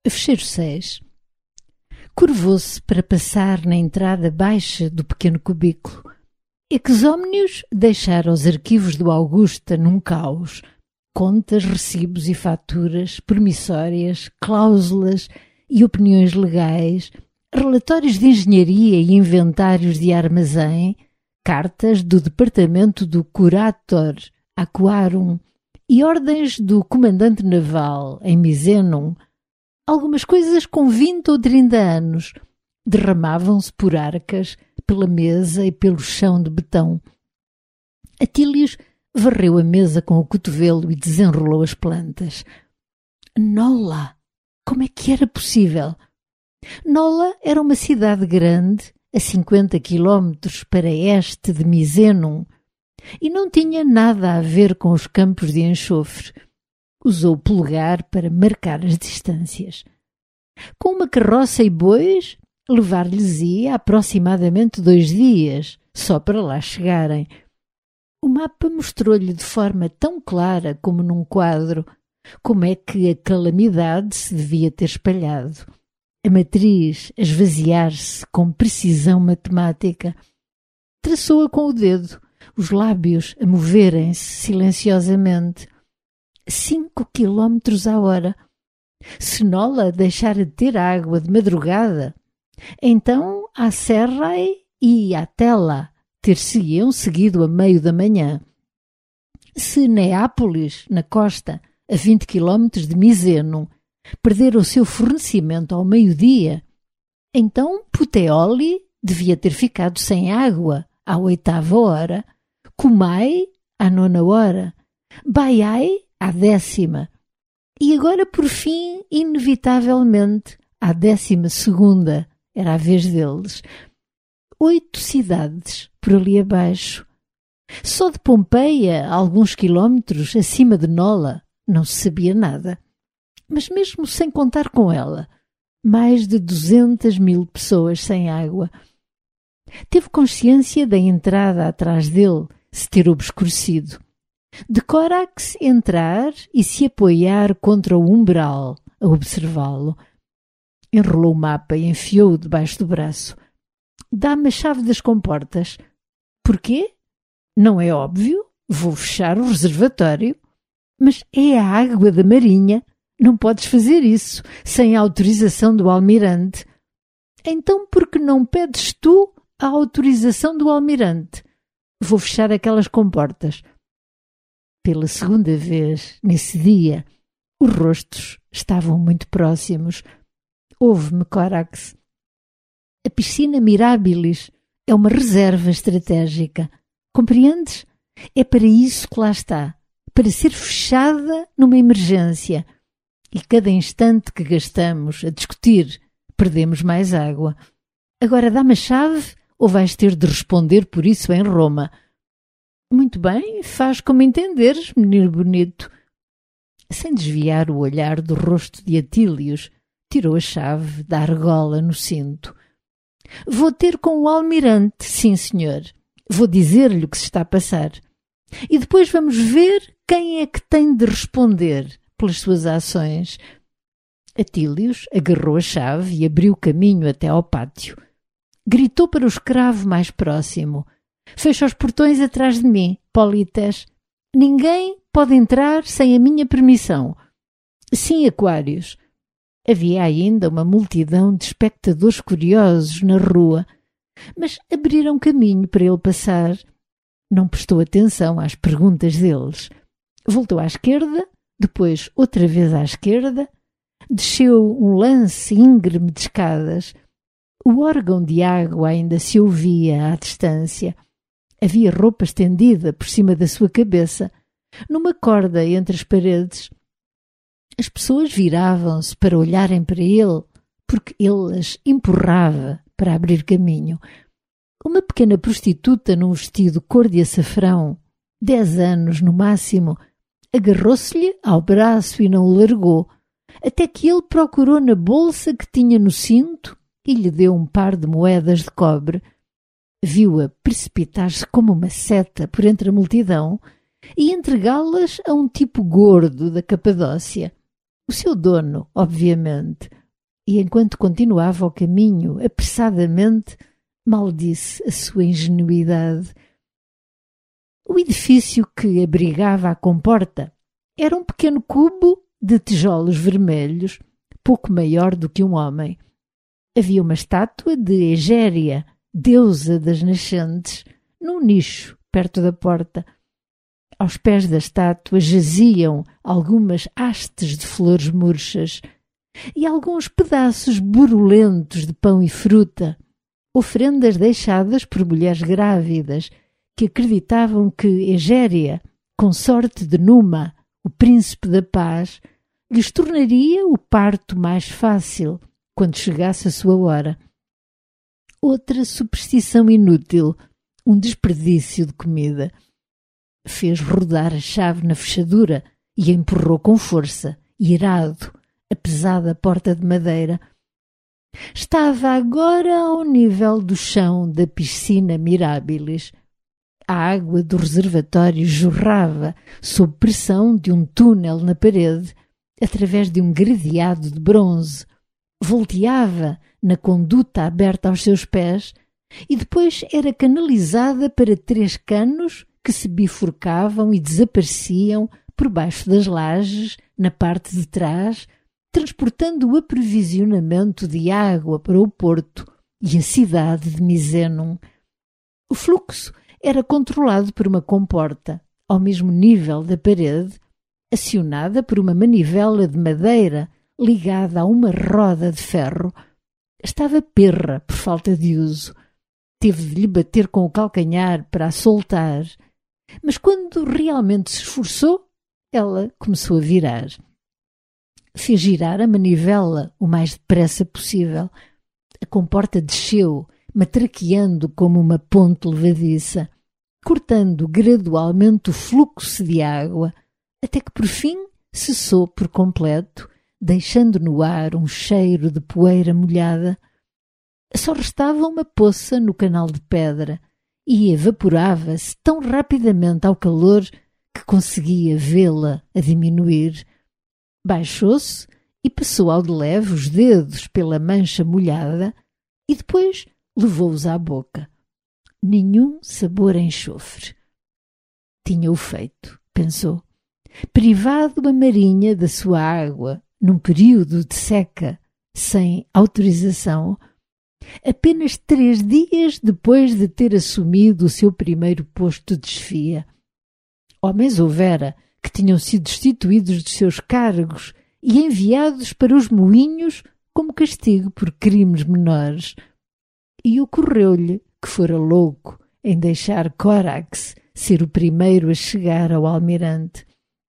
Fecheiro 6. Curvou-se para passar na entrada baixa do pequeno cubículo. Exómnios deixara os arquivos do Augusta num caos. Contas, recibos e faturas, promissórias, cláusulas e opiniões legais, relatórios de engenharia e inventários de armazém, cartas do departamento do Curator Aquarum e ordens do comandante naval em Misenum. Algumas coisas com 20 ou 30 anos derramavam-se por arcas pela mesa e pelo chão de betão. Atílios varreu a mesa com o cotovelo e desenrolou as plantas. Nola! Como é que era possível? Nola era uma cidade grande, a 50 quilómetros para este de Misenum, e não tinha nada a ver com os campos de enxofre. Usou o polegar para marcar as distâncias. Com uma carroça e bois, levar-lhes-ia aproximadamente 2 dias, só para lá chegarem. O mapa mostrou-lhe de forma tão clara como num quadro como é que a calamidade se devia ter espalhado. A matriz a esvaziar-se com precisão matemática. Traçou-a com o dedo, os lábios a moverem-se silenciosamente. 5 quilómetros à hora. Se Nola deixara de ter água de madrugada, então a Serrai e a Tela ter-se-iam seguido a meio da manhã. Se Neápolis, na costa, a 20 quilómetros de Misenum, perdera o seu fornecimento ao meio-dia, então Puteoli devia ter ficado sem água à 8ª hora, Cumae à 9ª hora, Baiai à 10ª, e agora, por fim, inevitavelmente, à 12ª, era a vez deles. 8 cidades por ali abaixo. Só de Pompeia, a alguns quilómetros acima de Nola, não se sabia nada. Mas mesmo sem contar com ela, mais de 200.000 pessoas sem água. Teve consciência da entrada atrás dele se ter obscurecido. De Corax entrar e se apoiar contra o umbral, a observá-lo. Enrolou o mapa e enfiou-o debaixo do braço. Dá-me a chave das comportas. Porquê? Não é óbvio. Vou fechar o reservatório. Mas é a água da marinha. Não podes fazer isso sem a autorização do almirante. Então por que não pedes tu a autorização do almirante? Vou fechar aquelas comportas. Pela segunda vez, nesse dia, os rostos estavam muito próximos. Ouve-me, Corax. A piscina Mirabilis é uma reserva estratégica. Compreendes? É para isso que lá está. Para ser fechada numa emergência. E cada instante que gastamos a discutir, perdemos mais água. Agora dá-me a chave ou vais ter de responder por isso em Roma? Muito bem, faz como entenderes, menino bonito. Sem desviar o olhar do rosto de Atílios, tirou a chave da argola no cinto. Vou ter com o almirante, sim senhor. Vou dizer-lhe o que se está a passar. E depois vamos ver quem é que tem de responder pelas suas ações. Atílios agarrou a chave e abriu caminho até ao pátio. Gritou para o escravo mais próximo. Fecha os portões atrás de mim, Polites. Ninguém pode entrar sem a minha permissão. Sim, Aquários. Havia ainda uma multidão de espectadores curiosos na rua, mas abriram caminho para ele passar. Não prestou atenção às perguntas deles. Voltou à esquerda, depois outra vez à esquerda, desceu um lance íngreme de escadas. O órgão de água ainda se ouvia à distância. Havia roupa estendida por cima da sua cabeça, numa corda entre as paredes. As pessoas viravam-se para olharem para ele, porque ele as empurrava para abrir caminho. Uma pequena prostituta num vestido cor de açafrão, 10 anos no máximo, agarrou-se-lhe ao braço e não o largou, até que ele procurou na bolsa que tinha no cinto e lhe deu um par de moedas de cobre. Viu-a precipitar-se como uma seta por entre a multidão e entregá-las a um tipo gordo da Capadócia. O seu dono, obviamente. e enquanto continuava o caminho apressadamente, maldisse a sua ingenuidade. O edifício que abrigava a comporta era um pequeno cubo de tijolos vermelhos, pouco maior do que um homem. Havia uma estátua de Egéria, deusa das nascentes, num nicho perto da porta. Aos pés da estátua jaziam algumas hastes de flores murchas e alguns pedaços borulentos de pão e fruta, ofrendas deixadas por mulheres grávidas que acreditavam que Egéria, consorte de Numa, o príncipe da paz, lhes tornaria o parto mais fácil quando chegasse a sua hora. Outra superstição inútil, um desperdício de comida. Fez rodar a chave na fechadura e empurrou com força, irado, a pesada porta de madeira. Estava agora ao nível do chão da piscina Mirabilis. A água do reservatório jorrava sob pressão de um túnel na parede, através de um gradeado de bronze, volteava na conduta aberta aos seus pés e depois era canalizada para 3 canos que se bifurcavam e desapareciam por baixo das lajes, na parte de trás, transportando o aprovisionamento de água para o porto e a cidade de Misenum. O fluxo era controlado por uma comporta, ao mesmo nível da parede, acionada por uma manivela de madeira ligada a uma roda de ferro. Estava perra por falta de uso. Teve de lhe bater com o calcanhar para a soltar, mas quando realmente se esforçou, ela começou a virar. Fez girar a manivela o mais depressa possível. A comporta desceu, matraqueando como uma ponte levadiça, cortando gradualmente o fluxo de água, até que por fim cessou por completo, deixando no ar um cheiro de poeira molhada. Só restava uma poça no canal de pedra e evaporava-se tão rapidamente ao calor que conseguia vê-la a diminuir. Baixou-se e passou ao de leve os dedos pela mancha molhada e depois levou-os à boca. Nenhum sabor a enxofre. Tinha-o feito, pensou. Privado a marinha da sua água num período de seca, sem autorização, apenas 3 dias depois de ter assumido o seu primeiro posto de chefia. Homens houvera que tinham sido destituídos dos seus cargos e enviados para os moinhos como castigo por crimes menores. E ocorreu-lhe que fora louco em deixar Corax ser o primeiro a chegar ao almirante.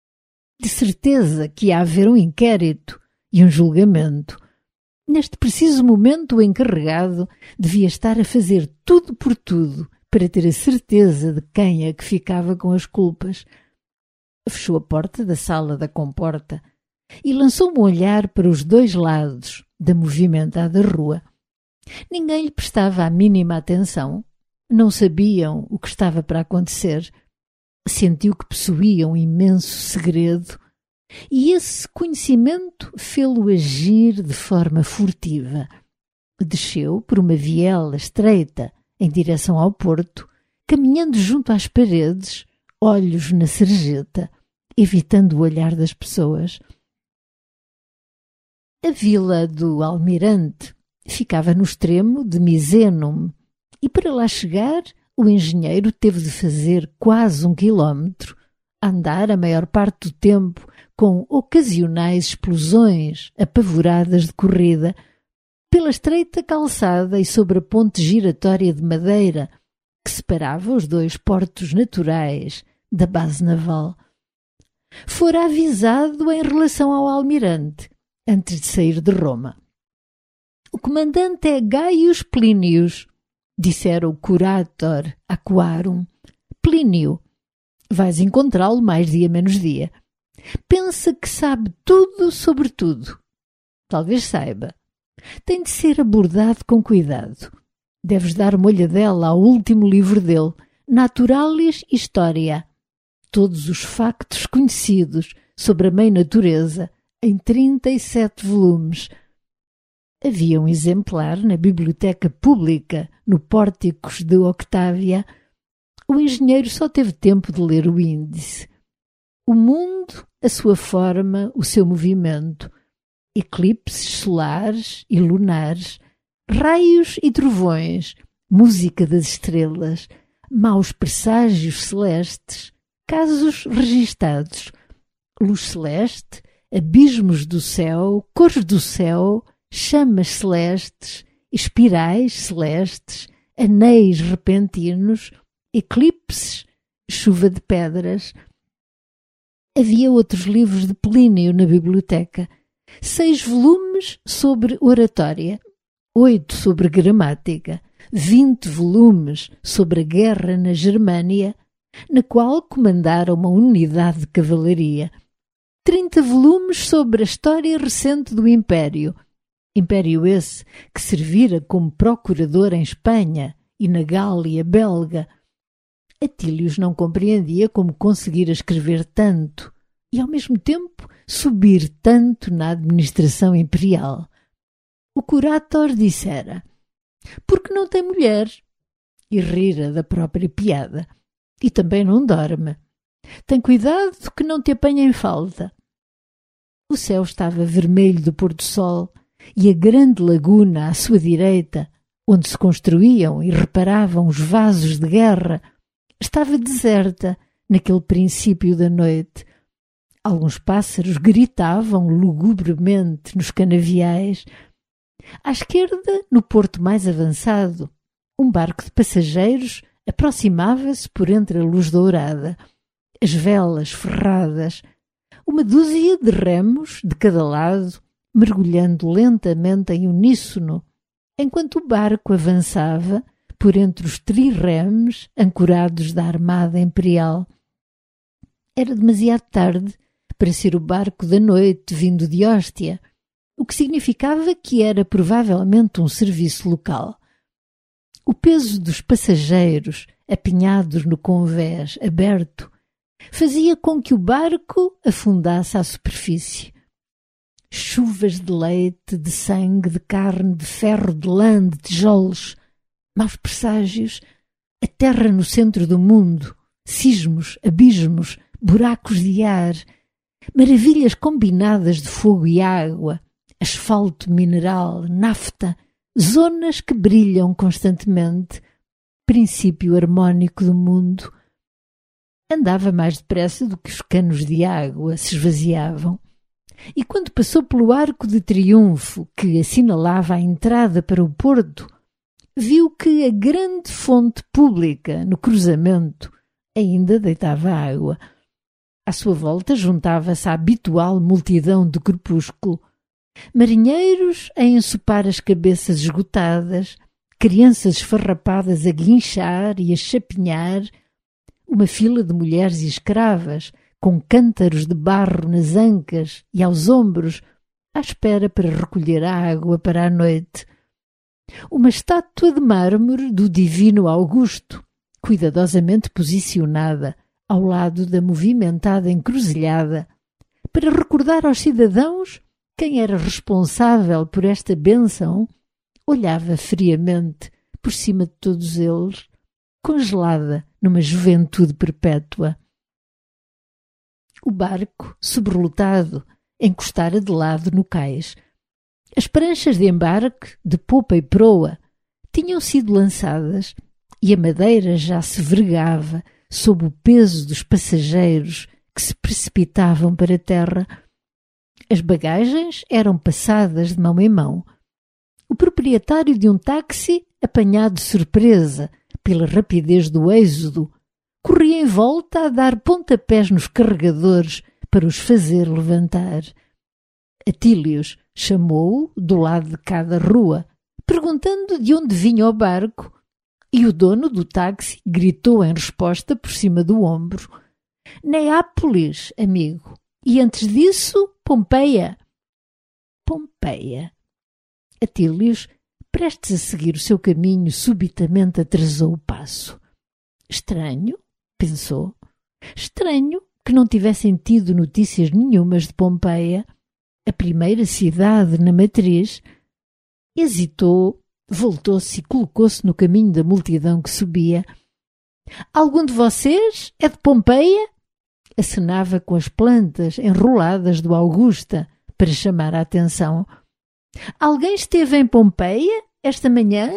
De certeza que ia haver um inquérito e um julgamento. Neste preciso momento, o encarregado devia estar a fazer tudo por tudo para ter a certeza de quem é que ficava com as culpas. Fechou a porta da sala da comporta e lançou um olhar para os 2 lados da movimentada rua. Ninguém lhe prestava a mínima atenção. Não sabiam o que estava para acontecer. Sentiu que possuía um imenso segredo e esse conhecimento fê-lo agir de forma furtiva. Desceu por uma viela estreita em direção ao porto, caminhando junto às paredes, olhos na sarjeta, evitando o olhar das pessoas. A vila do almirante ficava no extremo de Misenum e para lá chegar o engenheiro teve de fazer quase 1 quilómetro, andar a maior parte do tempo com ocasionais explosões apavoradas de corrida, pela estreita calçada e sobre a ponte giratória de madeira que separava os 2 portos naturais da base naval. Fora avisado em relação ao almirante, antes de sair de Roma. O comandante é Gaius Plinius, dissera o curator Aquarum. Plínio, vais encontrá-lo mais dia menos dia. Pensa que sabe tudo sobre tudo. Talvez saiba. Tem de ser abordado com cuidado. Deves dar uma olhadela ao último livro dele, Naturalis Historia. Todos os factos conhecidos sobre a mãe natureza, em 37 volumes. Havia um exemplar na biblioteca pública, no Pórticos de Octávia. O engenheiro só teve tempo de ler o índice. O mundo, a sua forma, o seu movimento, eclipses solares e lunares, raios e trovões, música das estrelas, maus presságios celestes, casos registados, luz celeste, abismos do céu, cores do céu, chamas celestes, espirais celestes, anéis repentinos, eclipses, chuva de pedras. Havia outros livros de Plínio na biblioteca, 6 volumes sobre oratória, 8 sobre gramática, 20 volumes sobre a guerra na Germânia, na qual comandara uma unidade de cavalaria, 30 volumes sobre a história recente do Império, Império esse que servira como procurador em Espanha e na Gália belga. Atílios não compreendia como conseguira escrever tanto e, ao mesmo tempo, subir tanto na administração imperial. O curator dissera: porque não tem mulher? E rira da própria piada. E também não dorme. Tem cuidado que não te apanhe em falta. O céu estava vermelho do pôr do sol e a grande laguna à sua direita, onde se construíam e reparavam os vasos de guerra, estava deserta naquele princípio da noite. Alguns pássaros gritavam lugubremente nos canaviais. À esquerda, no porto mais avançado, um barco de passageiros aproximava-se por entre a luz dourada, as velas ferradas, uma dúzia de remos de cada lado, mergulhando lentamente em uníssono, enquanto o barco avançava por entre os trirremes ancorados da armada imperial. Era demasiado tarde para ser o barco da noite vindo de Hóstia, o que significava que era provavelmente um serviço local. O peso dos passageiros apinhados no convés aberto fazia com que o barco afundasse à superfície. Chuvas de leite, de sangue, de carne, de ferro, de lã, de tijolos, maus presságios, a terra no centro do mundo, sismos, abismos, buracos de ar, maravilhas combinadas de fogo e água, asfalto mineral, nafta, zonas que brilham constantemente, princípio harmónico do mundo. Andava mais depressa do que os canos de água se esvaziavam. E quando passou pelo arco de triunfo que assinalava a entrada para o porto, viu que a grande fonte pública no cruzamento ainda deitava água. À sua volta juntava-se a habitual multidão do crepúsculo. Marinheiros a ensopar as cabeças esgotadas, crianças esfarrapadas a guinchar e a chapinhar, uma fila de mulheres e escravas, com cântaros de barro nas ancas e aos ombros, à espera para recolher a água para a noite. Uma estátua de mármore do divino Augusto, cuidadosamente posicionada ao lado da movimentada encruzilhada, para recordar aos cidadãos quem era responsável por esta bênção, olhava friamente por cima de todos eles, congelada numa juventude perpétua. O barco, sobrelotado, encostara de lado no cais. As pranchas de embarque, de popa e proa, tinham sido lançadas e a madeira já se vergava sob o peso dos passageiros que se precipitavam para a terra. As bagagens eram passadas de mão em mão. O proprietário de um táxi, apanhado de surpresa pela rapidez do êxodo, corria em volta a dar pontapés nos carregadores para os fazer levantar. Atílios chamou-o do lado de cada rua, perguntando de onde vinha o barco, e o dono do táxi gritou em resposta por cima do ombro: Neápolis, amigo. E antes disso, Pompeia. Pompeia. Atílios, prestes a seguir o seu caminho, subitamente atrasou o passo. Estranho, pensou. Estranho que não tivessem tido notícias nenhumas de Pompeia, a primeira cidade na matriz. Hesitou, voltou-se e colocou-se no caminho da multidão que subia. Algum de vocês é de Pompeia? Acenava com as plantas enroladas do Augusta para chamar a atenção. Alguém esteve em Pompeia esta manhã?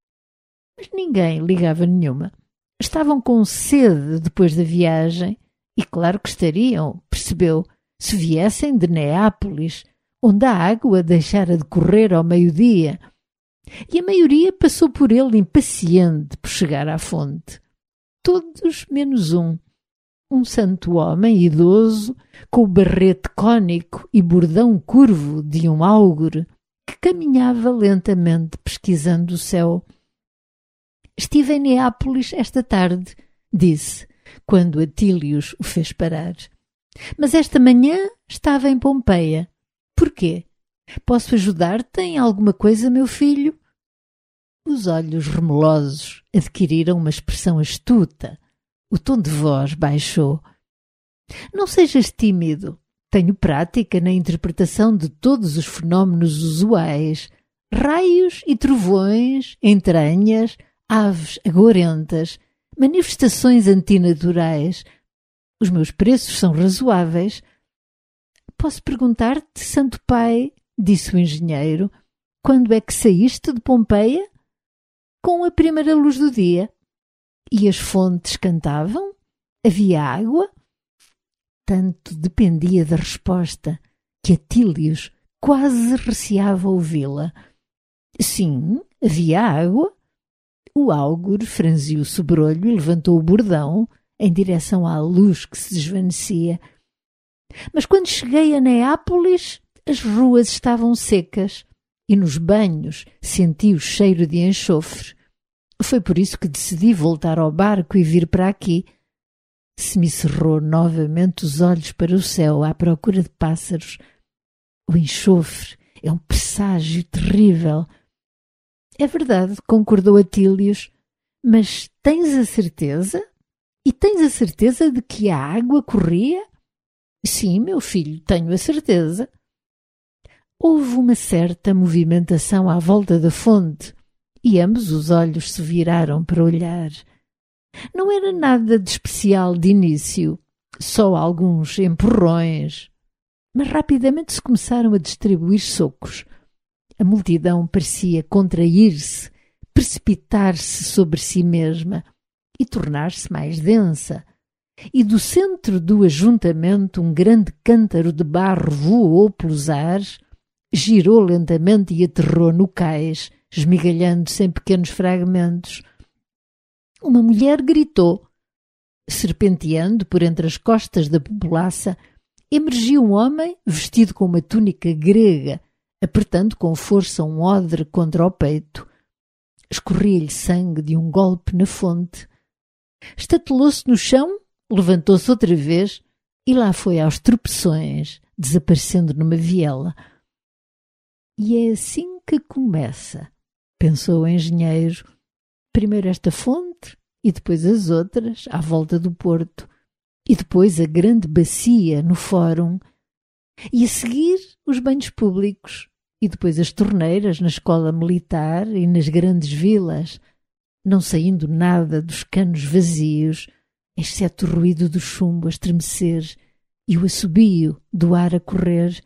Mas ninguém ligava nenhuma. Estavam com sede depois da viagem, e claro que estariam, percebeu, se viessem de Neápolis, onde a água deixara de correr ao meio-dia. E a maioria passou por ele impaciente por chegar à fonte. Todos menos um santo homem idoso, com o barrete cônico e bordão curvo de um áugure, que caminhava lentamente pesquisando o céu. Estive em Neápolis esta tarde, disse, quando Atílios o fez parar. Mas esta manhã estava em Pompeia. Porquê? Posso ajudar-te em alguma coisa, meu filho? Os olhos remelosos adquiriram uma expressão astuta. O tom de voz baixou. Não sejas tímido. Tenho prática na interpretação de todos os fenómenos usuais. Raios e trovões, entranhas, aves agorentas, manifestações antinaturais. Os meus preços são razoáveis. Posso perguntar-te, Santo Pai, disse o engenheiro, quando é que saíste de Pompeia? Com a primeira luz do dia. E as fontes cantavam? Havia água? Tanto dependia da resposta que Atílios quase receava ouvi-la. Sim, havia água. O áugure franziu o sobrolho e levantou o bordão em direção à luz que se desvanecia. Mas quando cheguei a Neápolis, as ruas estavam secas e nos banhos senti o cheiro de enxofre. Foi por isso que decidi voltar ao barco e vir para aqui. Semicerrou novamente os olhos para o céu à procura de pássaros. O enxofre é um presságio terrível. É verdade, concordou Atílios, mas tens a certeza? E tens a certeza de que a água corria? Sim, meu filho, tenho a certeza. Houve uma certa movimentação à volta da fonte e ambos os olhos se viraram para olhar. Não era nada de especial de início, só alguns empurrões, mas rapidamente se começaram a distribuir socos. A multidão parecia contrair-se, precipitar-se sobre si mesma e tornar-se mais densa. E do centro do ajuntamento um grande cântaro de barro voou pelos ares, girou lentamente e aterrou no cais, esmigalhando-se em pequenos fragmentos. Uma mulher gritou. Serpenteando por entre as costas da populaça, emergiu um homem vestido com uma túnica grega, apertando com força um odre contra o peito. Escorria-lhe sangue de um golpe na fonte. Estatelou-se no chão, levantou-se outra vez e lá foi aos tropeções, desaparecendo numa viela. E é assim que começa, pensou o engenheiro. Primeiro esta fonte e depois as outras à volta do porto e depois a grande bacia no fórum e a seguir os banhos públicos e depois as torneiras na escola militar e nas grandes vilas, não saindo nada dos canos vazios, exceto o ruído do chumbo a estremecer e o assobio do ar a correr.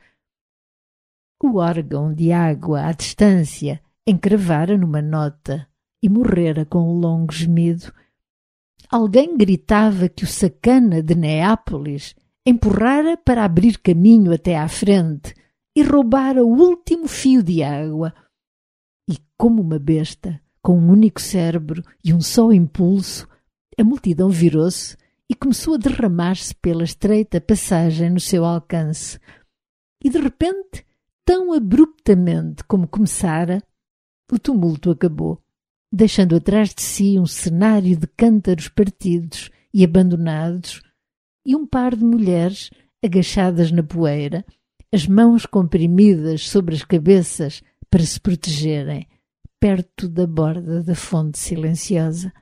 O órgão de água à distância encravara numa nota e morrera com um longo gemido. Alguém gritava que o sacana de Neápolis empurrara para abrir caminho até à frente e roubara o último fio de água. E como uma besta, com um único cérebro e um só impulso, a multidão virou-se e começou a derramar-se pela estreita passagem no seu alcance. E de repente, tão abruptamente como começara, o tumulto acabou, deixando atrás de si um cenário de cântaros partidos e abandonados e um par de mulheres agachadas na poeira, as mãos comprimidas sobre as cabeças para se protegerem, perto da borda da fonte silenciosa.